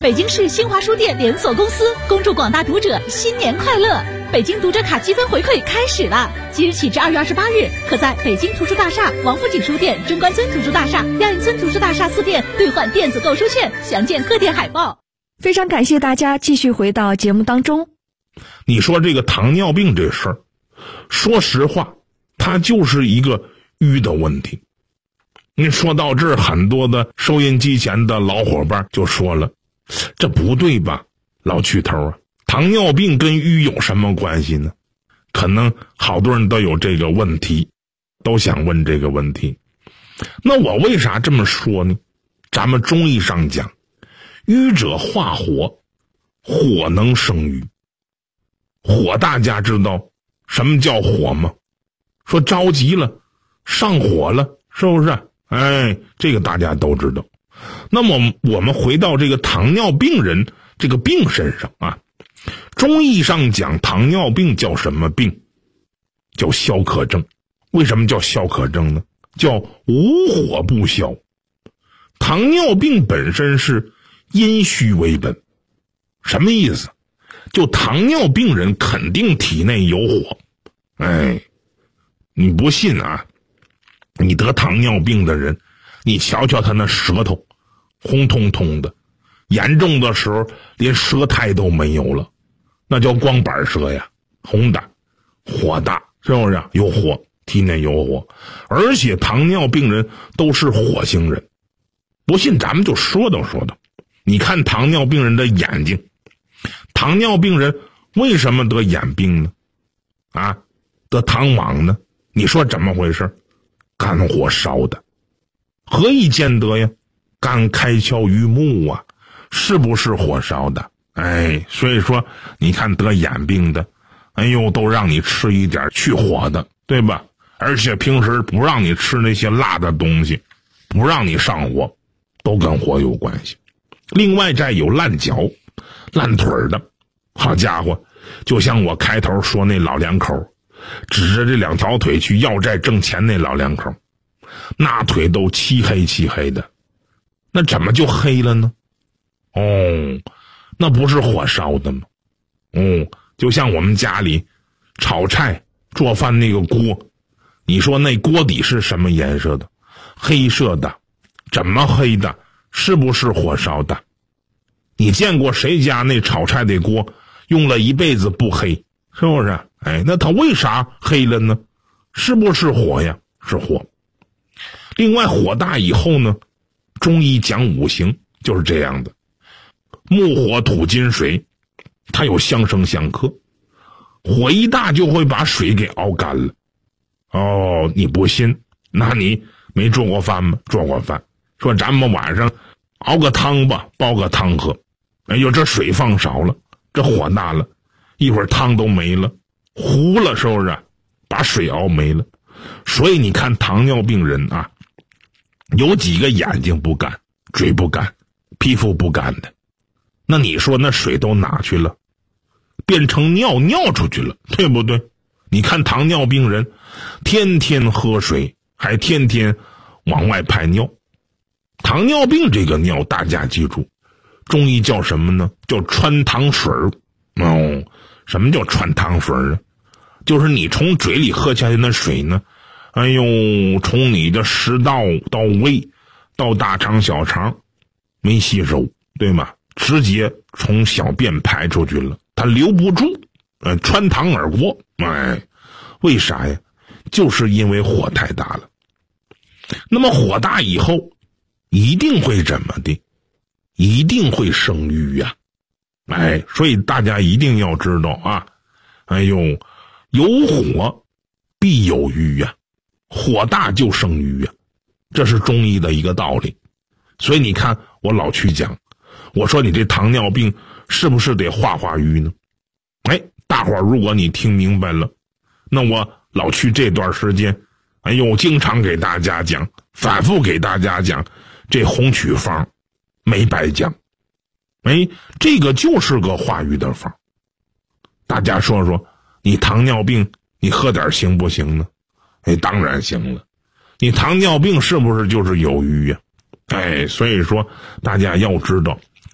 北京市新华书店连锁公司恭祝广大读者新年快乐！北京读者卡积分回馈开始了，即日起至2月28日，可在北京图书大厦、王府井书店、中关村图书大厦、亚运村图书大厦4店兑换电子购书券，详见各店海报。 非常感谢大家继续回到节目当中。 你说这个糖尿病这事儿，说实话，它就是一个愚的问题。你说到这儿，很多的收音机前的老伙伴就说了，这不对吧，老曲头啊，糖尿病跟愚有什么关系呢？可能好多人都有这个问题，都想问这个问题。那我为啥这么说呢？咱们中医上讲，愚者化火，火能生愚。火大家知道什么叫火吗？说着急了，上火了，是不是？这个大家都知道。那么我们回到这个糖尿病人这个病身上啊，中医上讲糖尿病叫什么病？叫消渴症。为什么叫消渴症呢？叫无火不消。糖尿病本身是阴虚为本。什么意思？就糖尿病人肯定体内有火。你不信啊，你得糖尿病的人，你瞧瞧他那舌头红彤彤的，严重的时候连舌苔都没有了，那叫光板舌呀，红的，火大，是不是？有火，体内有火。而且糖尿病人都是火星人，不信咱们就说道。你看糖尿病人的眼睛，糖尿病人为什么得眼病呢？得糖网呢？你说怎么回事？肝火烧的。何以见得呀？肝开窍于目啊，是不是火烧的？所以说你看得眼病的，都让你吃一点去火的，对吧？而且平时不让你吃那些辣的东西，不让你上火，都跟火有关系。另外再有烂脚烂腿的，好家伙，就像我开头说那老两口指着这2条腿去要债挣钱那老两口，那腿都漆黑的，那怎么就黑了呢？那不是火烧的吗？就像我们家里炒菜做饭那个锅，你说那锅底是什么颜色的？黑色的。怎么黑的？是不是火烧的？你见过谁家那炒菜的锅用了一辈子不黑，是不是？那它为啥黑了呢？是不是火呀？是火。另外火大以后呢，中医讲五行就是这样的，木火土金水，它有相生相克，火一大就会把水给熬干了。你不信？那你没做过饭吗？做过饭。说咱们晚上熬个汤吧，煲个汤喝。这水放少了，这火大了，一会儿汤都没了，糊了，是不是？把水熬没了。所以你看糖尿病人啊，有几个眼睛不干，嘴不干，皮肤不干的。那你说那水都哪去了？变成尿出去了，对不对？你看糖尿病人天天喝水，还天天往外排尿。糖尿病这个尿大家记住，中医叫什么呢？叫穿糖水儿。什么叫穿糖水儿呢？就是你从嘴里喝下去那水呢，从你的食道到胃到大肠小肠没吸收，对吗？直接从小便排出去了，它留不住，穿堂而过。为啥呀？就是因为火太大了。那么火大以后一定会怎么的？一定会生郁呀。所以大家一定要知道啊，有火必有郁呀，火大就生郁呀，这是中医的一个道理。所以你看我老去讲，我说你这糖尿病是不是得化瘀呢？大伙儿如果你听明白了，那我老去这段时间经常给大家讲，反复给大家讲，这红曲方没白讲。这个就是个化瘀的方。大家说说，你糖尿病你喝点行不行呢？当然行了。你糖尿病是不是就是有瘀呀？所以说大家要知道，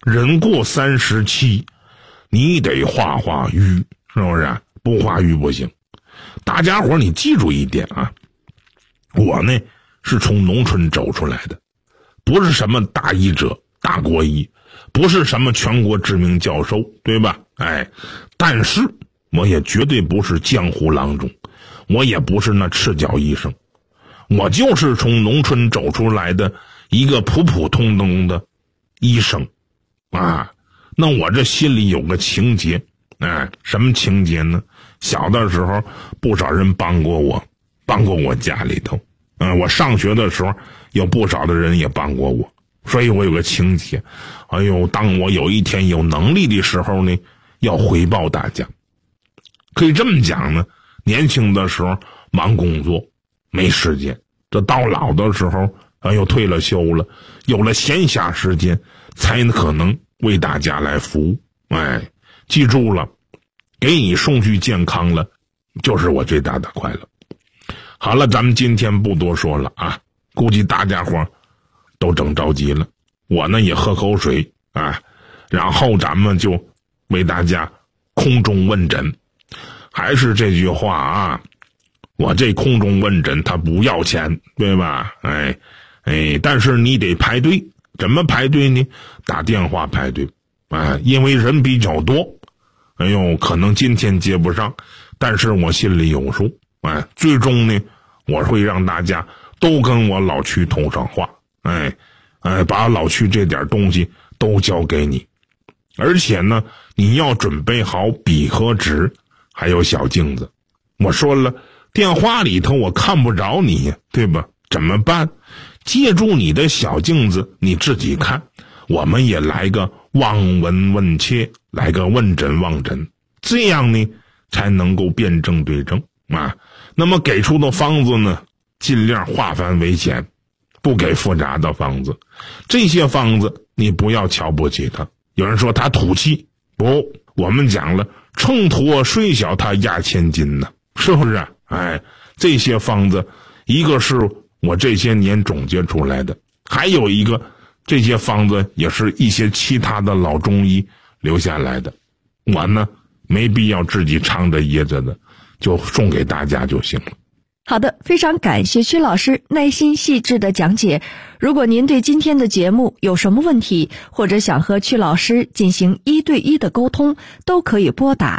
人过37，你得化化瘀，是不是？不化瘀不行。大家伙你记住一点啊，我呢是从农村走出来的，不是什么大医者、大国医，不是什么全国知名教授，对吧？但是我也绝对不是江湖郎中，我也不是那赤脚医生，我就是从农村走出来的一个普普通通的医生啊。那我这心里有个情节，什么情节呢？小的时候不少人帮过我家里头，我上学的时候有不少的人也帮过我，所以我有个情节，当我有一天有能力的时候呢，要回报大家。可以这么讲呢，年轻的时候忙工作没时间，这到老的时候又退了休了，有了闲暇时间才可能为大家来服务。记住了，给你送去健康了，就是我最大的快乐。好了，咱们今天不多说了啊，估计大家伙都整着急了，我呢也喝口水啊，然后咱们就为大家空中问诊。还是这句话啊，我这空中问诊它不要钱，对吧？但是你得排队。怎么排队呢？打电话排队因为人比较多，可能今天接不上，但是我心里有数。最终呢，我会让大家都跟我老区通上话，把老区这点东西都交给你。而且呢，你要准备好笔和纸，还有小镜子。我说了，电话里头我看不着你，对吧？怎么办？借助你的小镜子，你自己看。我们也来个望闻问切，来个问诊望诊，这样呢才能够辩证对症啊。那么给出的方子呢，尽量化繁为简，不给复杂的方子。这些方子你不要瞧不起它。有人说它土气，不，我们讲了，秤砣虽小它压千斤呢，是不是？这些方子，一个是我这些年总结出来的，还有一个，这些方子也是一些其他的老中医留下来的。我呢，没必要自己藏着掖着的，就送给大家就行了。 好的，非常感谢曲老师耐心细致的讲解。如果您对今天的节目有什么问题，或者想和曲老师进行1对1的沟通，都可以拨打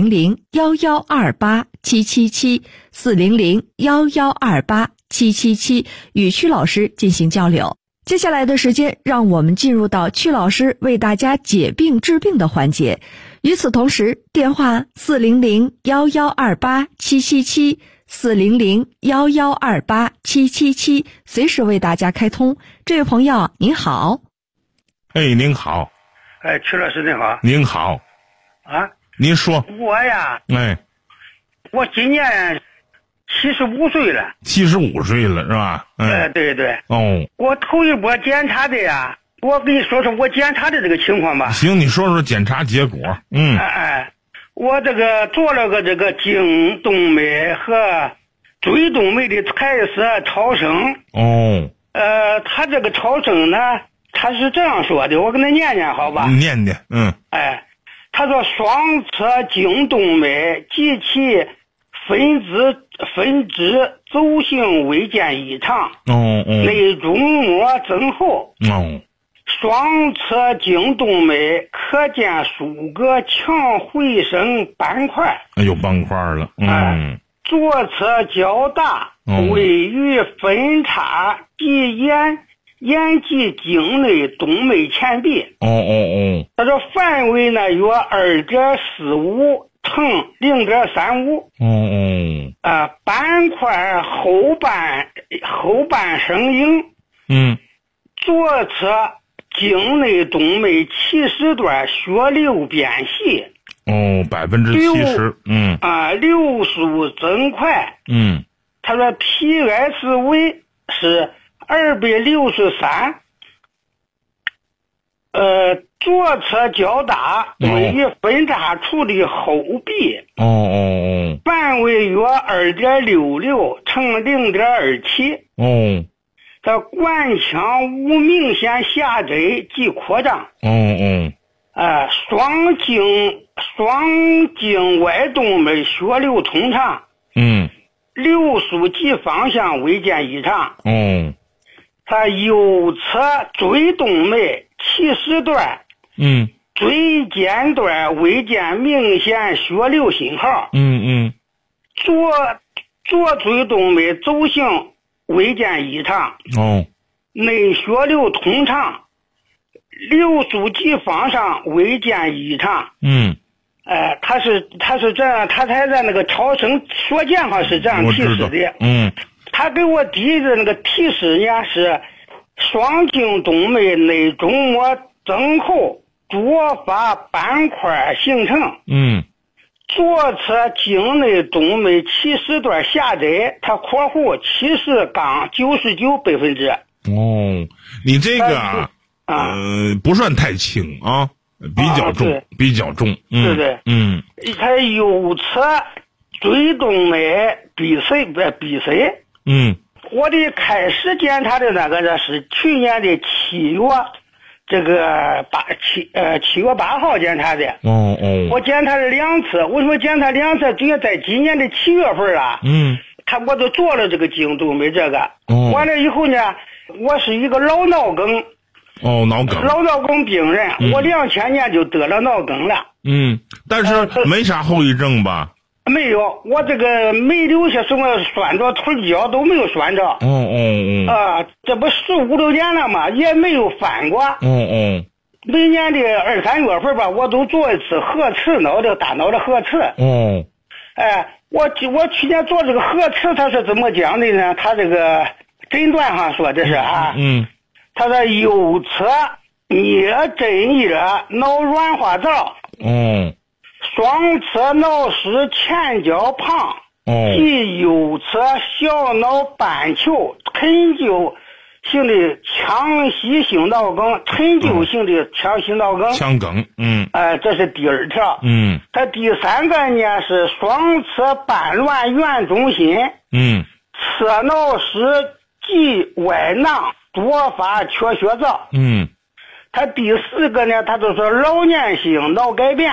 400-1128-777 400-1128-777与曲老师进行交流。接下来的时间，让我们进入到曲老师为大家解病治病的环节。与此同时，电话400-1128-777 400-1128-777随时为大家开通。这位朋友您好。 您好。 曲老师您好。 您好。您说。 我呀，我今年75岁了。 75岁了是吧？ 对对。我头一波检查的呀，我跟你说说我检查的这个情况吧。 行，你说说检查结果。 我这个做了个这个颈动脉和椎动脉的彩色超声。他这个超声呢，他是这样说的，我跟他念念好吧？ 念念。 他说双侧颈动脉及其分支轴性未见异常，内中膜增厚，双侧颈动脉可见数个强回声斑块， 有斑块了。 左侧较大，位于分叉及眼及颈内动脉前壁。他说范围呢约2.45乘0.35。斑块后半生硬。左侧颈内动脉起始段血流变细。70%。流速增快。他说 PS 为是263。左侧较大，位于分叉处的后壁。范围约2.66乘0.27。 这冠腔无明显下窄及扩张。双经外动脉血流通畅。流输及方向未见异常。他右侧椎动脉起始段。椎间段未见明显血流信号。左椎动脉走行未见异常。内血流通畅，流输及方向未见异常。他是这样，他才在那个超声所见上是这样提示的。他给我提的那个提示呢是双经动脉内中膜增厚，多发斑块形成。左侧经内动脉起始段狭窄，它括弧70-99%。 你这个不算太轻啊，比较重，比较重。 对。它右侧椎动脉闭塞。我的开始检查的那个呢是去年的7月8号检查的。我检查了2次，为什么检查2次？只有在今年的7月份了。我都做了这个颈动脉这个。完了以后呢，我是一个老脑梗。老脑梗病人，我2000年就得了脑梗了。 但是没啥后遗症吧？ 没有，我这个没留下什么酸着，腿脚都没有酸着。这不15-16年了嘛，也没有翻过。每年的2-3月份吧，我都做一次核磁大脑的核磁。我去年做这个核磁，他是怎么讲的呢？他这个诊断上说的是他的右侧颞枕叶脑软化灶。双侧脑室前角旁及右侧小脑半球陈旧性的腔隙性脑梗，陈旧性的腔隙脑梗。 腔梗。 这是第2条。它第3个呢是双侧半乱圆中心。侧脑室及外囊多发缺血灶。它第4个呢，它就是老年性脑改变。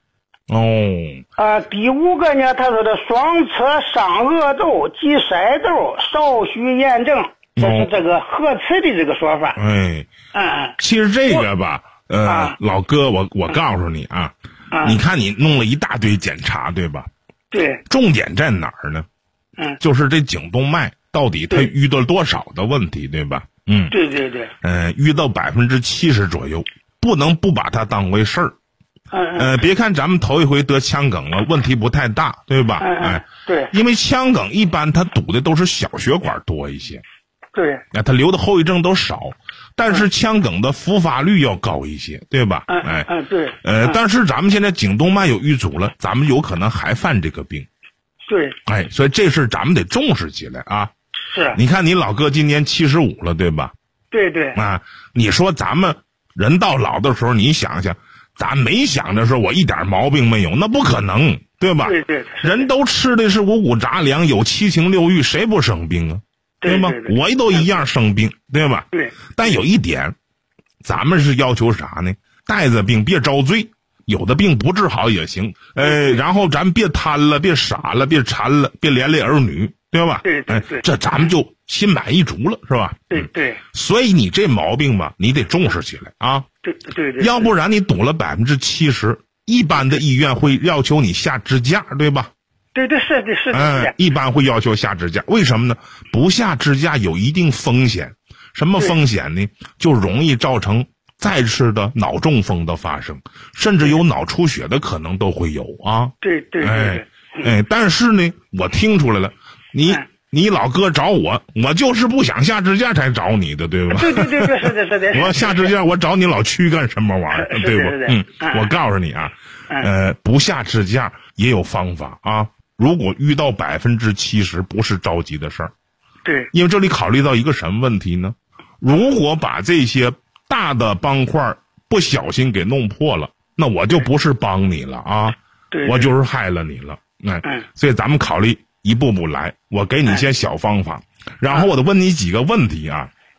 第5个呢，他说的双侧上颚窦及筛窦少许炎症，这是这个核磁的这个说法。其实这个吧，老哥，我告诉你啊，你看你弄了一大堆检查，对吧？ 对。 重点在哪儿呢？就是这颈动脉到底它遇到多少的问题，对吧？ 对。 遇到70%左右，不能不把它当回事儿。别看咱们头一回得腔梗了，问题不太大，对吧？ 对。 因为腔梗一般它堵的都是小血管多一些。 对。 它留的后遗症都少，但是腔梗的复发率要高一些，对吧？ 对。 但是咱们现在颈动脉有淤阻了，咱们有可能还犯这个病。 对。 所以这事咱们得重视起来啊。 是。 你看你老哥今年75了，对吧？ 对。 你说咱们人到老的时候，你想想。咱没想着说我一点毛病没有，那不可能，对吧？ 对。 人都吃的是五谷杂粮，有7情6欲，谁不生病啊？对吗？我都一样生病，对吧？ 对。 但有一点，咱们是要求啥呢？带着病别遭罪，有的病不治好也行。然后咱别贪了，别傻了，别馋了，别连累儿女，对吧？ 对。 这咱们就心满意足了，是吧？ 对。 所以你这毛病吧，你得重视起来啊。 对。 要不然你堵了70%，一般的医院会要求你下支架，对吧？ 对，是的。 一般会要求下支架，为什么呢？不下支架有一定风险，什么风险呢？就容易造成再次的脑中风的发生，甚至有脑出血的可能都会有啊。 对。 但是呢，我听出来了，你老哥找我就是不想下支架才找你的，对吧？ 对，是的。 我下支架，我找你老屈干什么玩意儿，对不？我告诉你啊，不下支架也有方法啊。如果遇到70%，不是着急的事儿。 对。因为这里考虑到一个什么问题呢？如果把这些大的斑块不小心给弄破了，那我就不是帮你了啊，我就是害了你了。所以咱们考虑一步步来，我给你一些小方法，然后我得问你几个问题啊。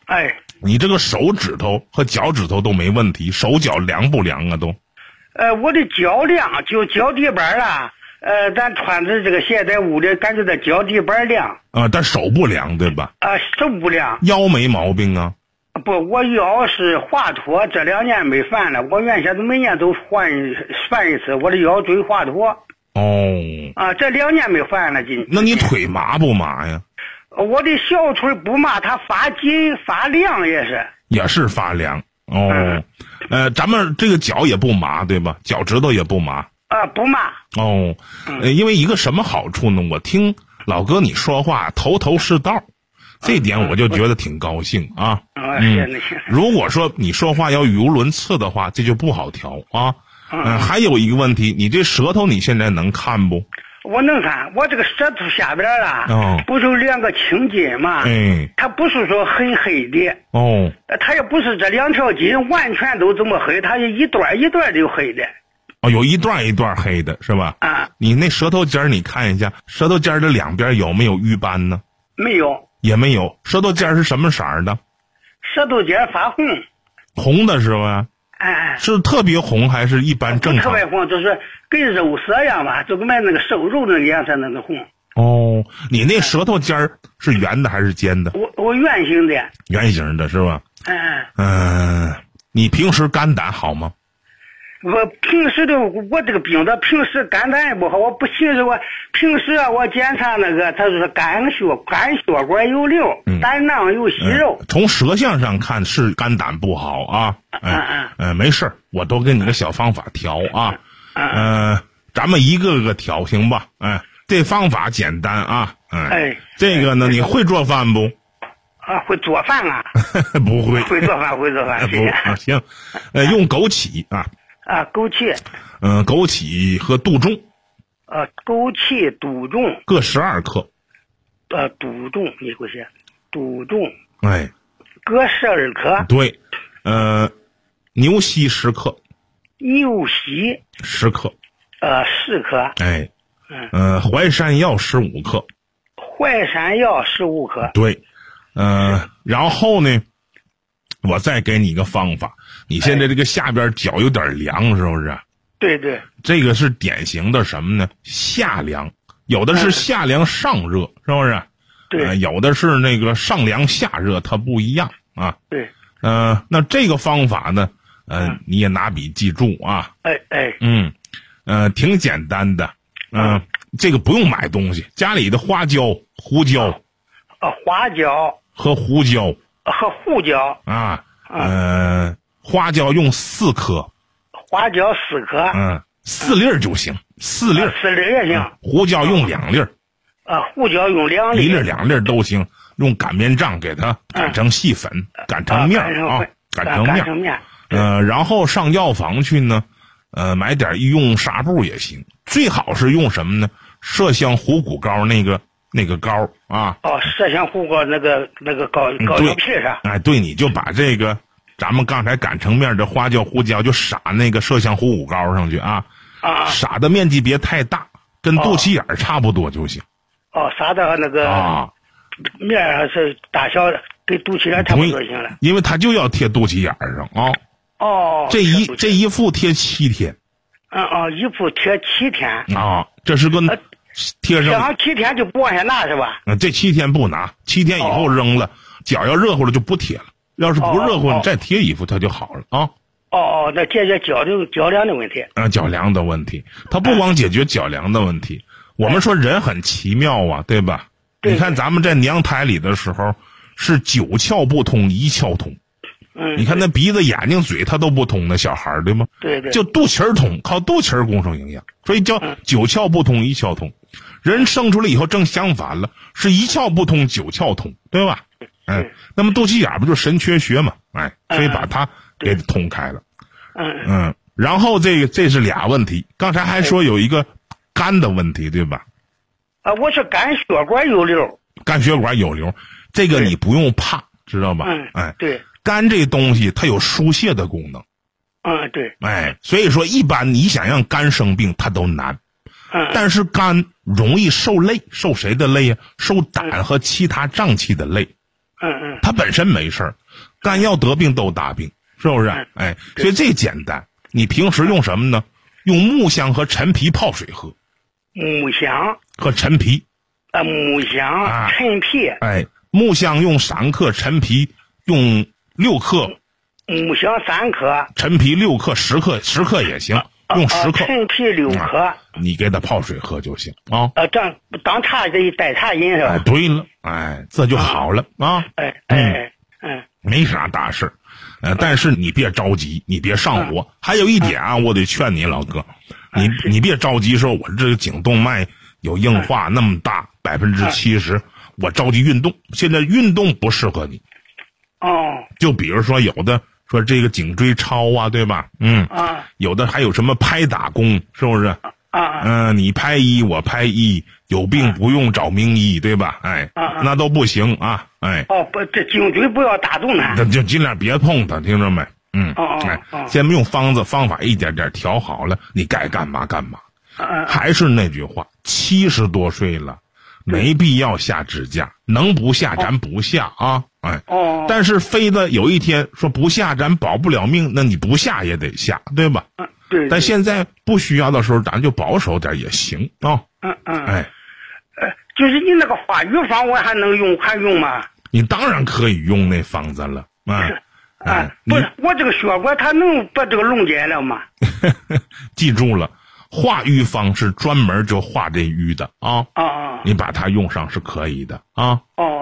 哎， 你这个手指头和脚趾头都没问题，手脚凉不凉啊都？ 我的脚凉，就脚底板啊，咱穿着这个鞋在屋里感觉到脚底板凉。 但手不凉对吧？ 手不凉。 腰没毛病啊？ 不，我腰是滑脱，这2年没犯了。我原先都每年都犯一次，我的腰椎滑脱。这2年没犯了。 那你腿麻不麻呀？ 我的小腿不麻，它发紧发凉也是发凉。咱们这个脚也不麻对吧？脚趾头也不麻。 不麻。 因为一个什么好处呢？我听老哥你说话头头是道，这点我就觉得挺高兴啊。如果说你说话要语无伦次的话，这就不好调啊。还有一个问题，你这舌头你现在能看不？ 我能看，我这个舌头下边不是有2个青筋吗？它不是说很黑的。它也不是这2条筋完全都这么黑，它是一段一段的有黑的。 有一段一段黑的是吧？你那舌头尖你看一下，舌头尖的2边有没有瘀斑呢？ 没有。 也没有。舌头尖是什么色的？ 舌头尖发红。 红的是吧？是特别红还是一般正常？ 特别红，就是跟肉色一样吧，就跟那个瘦肉那个颜色那个红。 你那舌头尖是圆的还是尖的？ 我圆形的。 圆形的是吧？你平时肝胆好吗？ 我平时我这个病的平时肝胆也不好，我不寻思我平时我检查那个，他说肝血管有瘤，胆囊有息肉。 从舌象上看是肝胆不好啊。没事，我都给你个小方法调啊。咱们一个个调行吧？这方法简单啊。这个呢，你会做饭不？ 会做饭啊？ 不会。 会做饭。 行。用枸杞啊。 枸杞。 枸杞和杜仲。 枸杞、杜仲各12克。 杜仲你给我写，杜仲。 各 12克。 对。牛膝10克。 牛膝 10克。 10克。 淮山药15克。 淮山药15克。 对。然后呢，我再给你一个方法。你现在这个下边脚有点凉，是不是？ 对对。 这个是典型的什么呢？下凉，有的是下凉上热，是不是？ 对。 有的是那个上凉下热，它不一样啊。 对。 那这个方法呢，你也拿笔记住啊。挺简单的。这个不用买东西，家里的花椒、胡椒。 花椒和胡椒。花椒用4颗。 花椒4颗。 4粒就行，4粒。 4粒也行。 胡椒用2粒。 胡椒用2粒。 1粒2粒都行，用擀面杖给它擀成细粉，擀成面啊，擀成面。然后上药房去呢，买点医用纱布也行，最好是用什么呢？麝香虎骨膏那个膏啊。 麝香虎骨那个膏药皮上。 对，你就把这个咱们刚才擀成面的花椒、胡椒就撒那个麝香虎骨膏上去啊。撒的面积别太大，跟肚脐眼差不多就行。 撒到那个面上是大小跟肚脐眼差不多就行了。 因为它就要贴肚脐眼上啊。这一副贴7天。 一副贴7天。 这是个贴上 7天就不往下拿是吧？ 这7天不拿，7天以后扔了，脚要热乎了就不贴了。要是不热乎，你再贴一副它就好了啊。 那解决脚凉的问题。 脚凉的问题，它不光解决脚凉的问题。我们说人很奇妙啊，对吧？你看咱们在娘胎里的时候是9窍不通1窍通。你看那鼻子、眼睛、嘴它都不通的小孩，对吗？ 对。 就肚脐儿通，靠肚脐儿供上营养，所以叫9窍不通1窍通。人生出来以后正相反了，是1窍不通9窍通，对吧？那么肚脐眼不就是神阙穴嘛？所以把它给通开了。然后这是俩问题，刚才还说有一个肝的问题，对吧？ 我是肝血管有瘤。 肝血管有瘤，这个你不用怕，知道吧？ 对。 肝这东西它有疏泄的功能。 对。 所以说一般你想让肝生病它都难。但是肝容易受累，受谁的累呀？受胆和其他脏器的累。 他本身没事儿，肝药得病都大病，是不是？哎，所以这简单。你平时用什么呢？用木香和陈皮泡水喝。 木香和陈皮。 木香、陈皮。 哎，木香用3克，陈皮用6克。 木香3克， 陈皮6克，10克，10克也行，用10克。 陈皮6克， 你给他泡水喝就行啊。 当茶代茶饮是吧？ 哎，对了，哎，这就好了啊。没啥大事。但是你别着急，你别上火。还有一点啊，我得劝你老哥，你别着急说我这个颈动脉有硬化那么大70%，我着急运动。现在运动不适合你。就比如说有的说这个颈椎超啊，对吧？有的还有什么拍打功，是不是？你拍一我拍一，有病不用找名医，对吧？哎，那都不行啊！哎， 不，这颈椎不要打动它， 就尽量别碰它，听着没？先用方法一点点调好了，你该干嘛干嘛。还是那句话，70多岁了，没必要下支架，能不下咱不下啊！哎，但是非得有一天说不下咱保不了命，那你不下也得下，对吧？ 对。 但现在不需要的时候，咱就保守点也行啊。哎， 就是你那个化瘀方，我还用吗？ 你当然可以用那方子了。 不是我这个血管，它能把这个溶解了吗？ 记住了，化瘀方是专门就化这瘀的啊。你把它用上是可以的啊。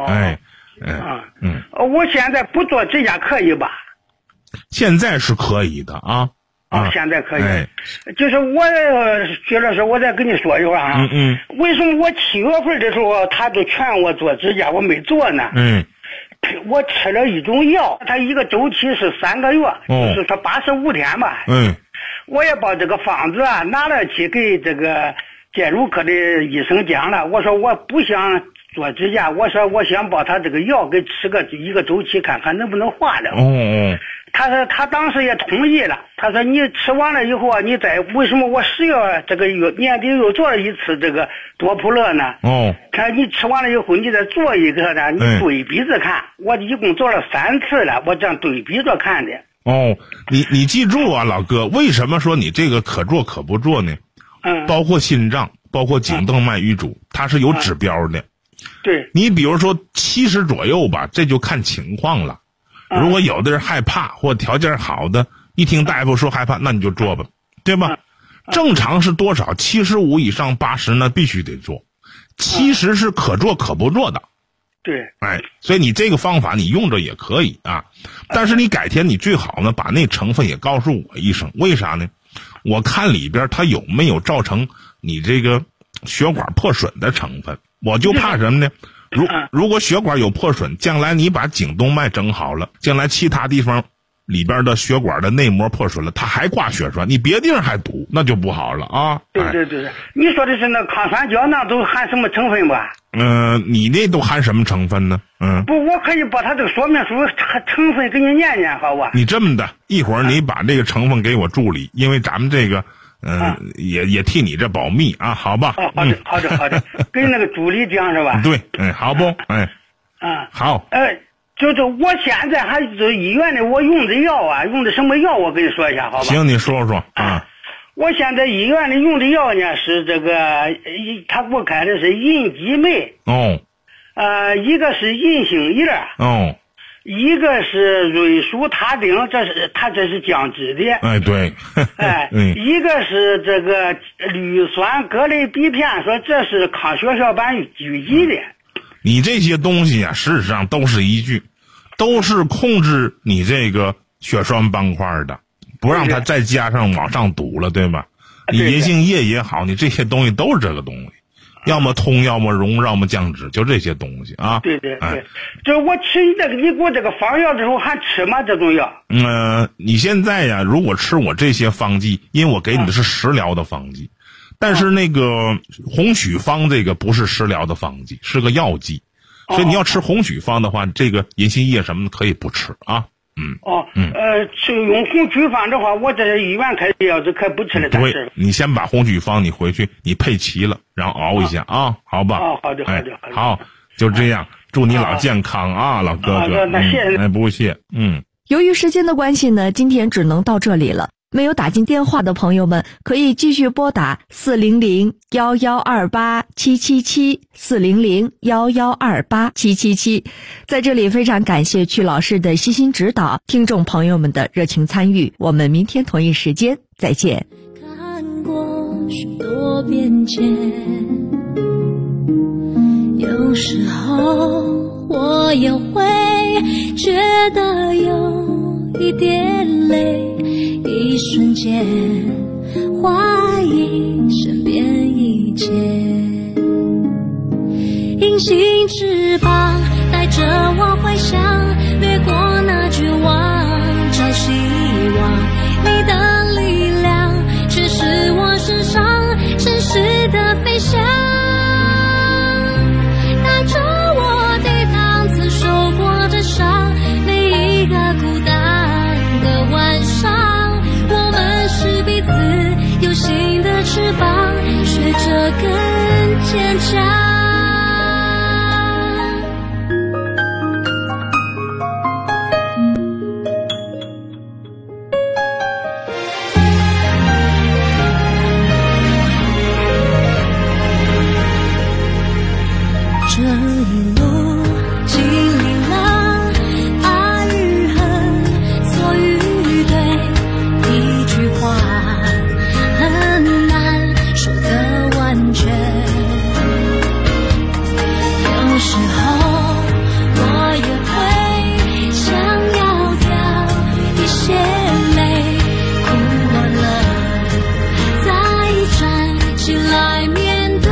我现在不做指甲可以吧？ 现在是可以的啊。 现在可以。就是我薛老师，我再跟你说一会儿啊。为什么我7月份的时候他都劝我做指甲，我没做呢？我吃了一种药，它一个周期是3个月，就是说85天吧。我也把这个方子拿了去给这个介入科的医生讲了，我说我不想做指甲，我说我想把他这个药给吃一个周期，看看能不能化了。他说他当时也同意了，他说你吃完了以后你再为什么我10月这个月年底又做了一次这个多普勒呢？看你吃完了以后你再做一个呢，你对比着看。我一共做了3次了，我这样对比着看的。 你记住啊，老哥，为什么说你这个可做可不做呢？包括心脏，包括颈动脉瘀阻，它是有指标的。 对， 你比如说70左右吧，这就看情况了。如果有的人害怕或条件好的，一听大夫说害怕，那你就做吧，对吧？正常是多少？75以上80呢，必须得做。70是可做可不做的。 对。 所以你这个方法你用着也可以啊，但是你改天你最好呢把那成分也告诉我一声，为啥呢？我看里边它有没有造成你这个血管破损的成分，我就怕什么呢？如果血管有破损，将来你把颈动脉整好了，将来其他地方里边的血管的内膜破损了，它还挂血栓，你别地方还堵，那就不好了啊。 对，你说的是那抗酸胶，那都含什么成分吧？ 你那都含什么成分呢？ 不，我可以把它这个说明书成分给你念念，好吧？ 你这么的，一会儿你把这个成分给我助理，因为咱们这个也替你这保密啊，好吧？ 好的，跟那个助理讲是吧？ 对，好不？好。 就是我现在还是医院的，我用的药用的什么药？我跟你说一下，好吧？ 行，你说说啊。 我现在医院里用的药呢是这个，他给我开的是银基酶。一个是银杏叶。一个是瑞舒他汀，这是降脂的。 对。 一个是这个氯酸格雷吡片，说这是抗血小板狙击的。 你这些东西事实上都是一句，都是控制你这个血栓斑块的，不让它再加上往上堵了，对吧？你银杏叶也好，你这些东西都是这个东西，要么通，要么溶，要么降脂，就这些东西啊。 对，就是我吃你给我这个方药的时候还吃吗？这种药？ 你现在如果吃我这些方剂，因为我给你的是食疗的方剂。但是那个红曲方这个不是食疗的方剂，是个药剂，所以你要吃红曲方的话，这个银杏叶什么的可以不吃啊。 吃用红曲方的话，我这医院开的药是可不吃了。 对，你先把红曲方你回去你配齐了，然后熬一下啊，好吧？ 好的。 好，就这样。 祝你老健康啊，老哥哥。 那谢谢。 不谢。 由于时间的关系呢，今天只能到这里了。没有打进电话的朋友们，可以继续拨打400-1128-777 400-1128-777。在这里非常感谢曲老师的悉心指导，听众朋友们的热情参与。我们明天同一时间再见。 看过许多变迁，有时候我也会觉得有一点累，一瞬间怀疑身边一切。隐形翅膀带着我回想，掠过那绝望，找希望。你的力量却是我身上真实的飞翔，带着我抵挡曾受过的伤，每一个孤单的晚上，我们是彼此有新的翅膀，学着更坚强。这一路经历了爱与恨，错与对，一句话很难说得完全。有时候我也会想要掉一些泪，哭完了再站起来面对。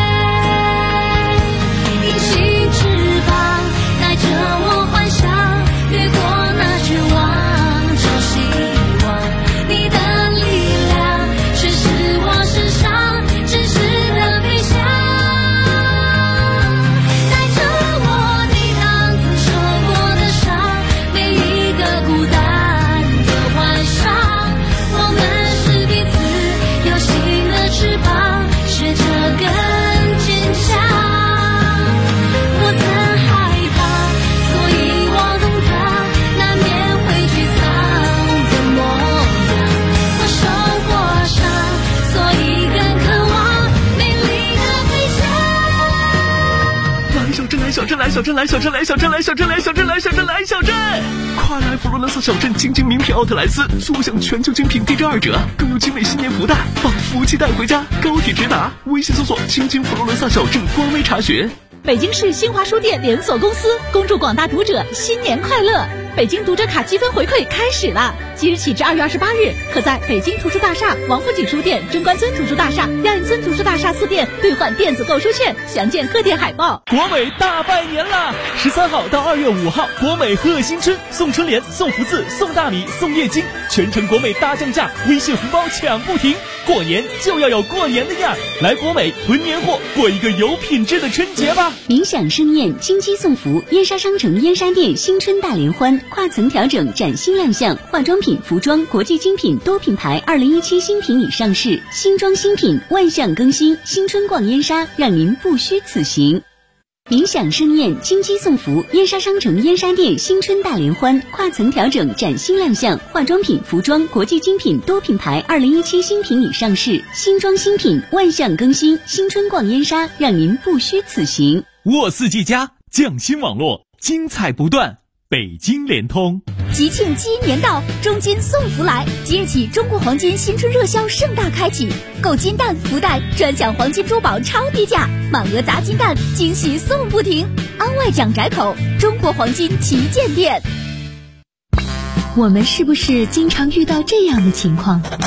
小镇！快来佛罗伦萨小镇精品名品奥特莱斯，坐享全球精品低至2折，更有精美新年福袋，把福气带回家。高铁直达，微信搜索“亲亲佛罗伦萨小镇”官微查询。 北京市新华书店连锁公司恭祝广大读者新年快乐！北京读者卡积分回馈开始了，即日起至2月28日，可在北京图书大厦、王府井书店、中关村图书大厦、亚运村图书大厦4店兑换电子购书券，详见各店海报。 国美大拜年啦！13号到2月5号，国美贺新春，送春联、送福字、送大米、送液晶，全程国美大降价，微信红包抢不停。过年就要有过年的样儿，来国美囤年货，过一个有品质的春节吧！ 冥想盛宴，金鸡送福，燕莎商城燕莎店新春大联欢，跨层调整崭新亮相，化妆品、服装、国际精品多品牌2017新品已上市，新装新品万象更新，新春逛燕莎，让您不虚此行。冥想盛宴，金鸡送福，燕莎商城燕莎店新春大联欢，跨层调整崭新亮相，化妆品、服装、国际精品多品牌2017新品已上市，新装新品万象更新，新春逛燕莎，让您不虚此行。 沃四 G 加匠心网络，精彩不断，北京联通。 吉庆鸡年到，中金送福来！即日起，中国黄金新春热销盛大开启，购金蛋、福袋专享黄金珠宝超低价，满额砸金蛋，惊喜送不停。安外蒋宅口中国黄金旗舰店。 我们是不是经常遇到这样的情况？ 儿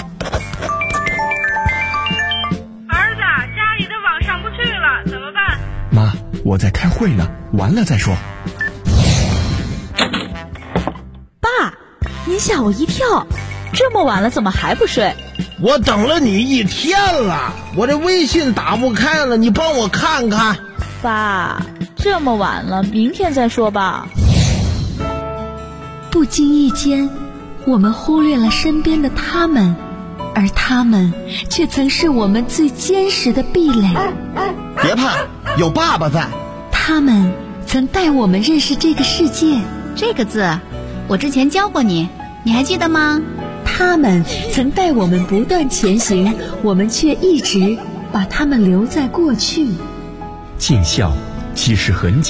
子，家里的网上不去了，怎么办？ 妈，我在开会呢，完了再说。 爸，您吓我一跳，这么晚了怎么还不睡？ 我等了你1天了，我这微信打不开了，你帮我看看。 爸，这么晚了，明天再说吧。 不经意间，我们忽略了身边的他们，而他们却曾是我们最坚实的壁垒。 别怕，有爸爸在。 他们曾带我们认识这个世界。 这个字，我之前教过你，你还记得吗？ 他们曾带我们不断前行，我们却一直把他们留在过去。 尽孝其实很简单。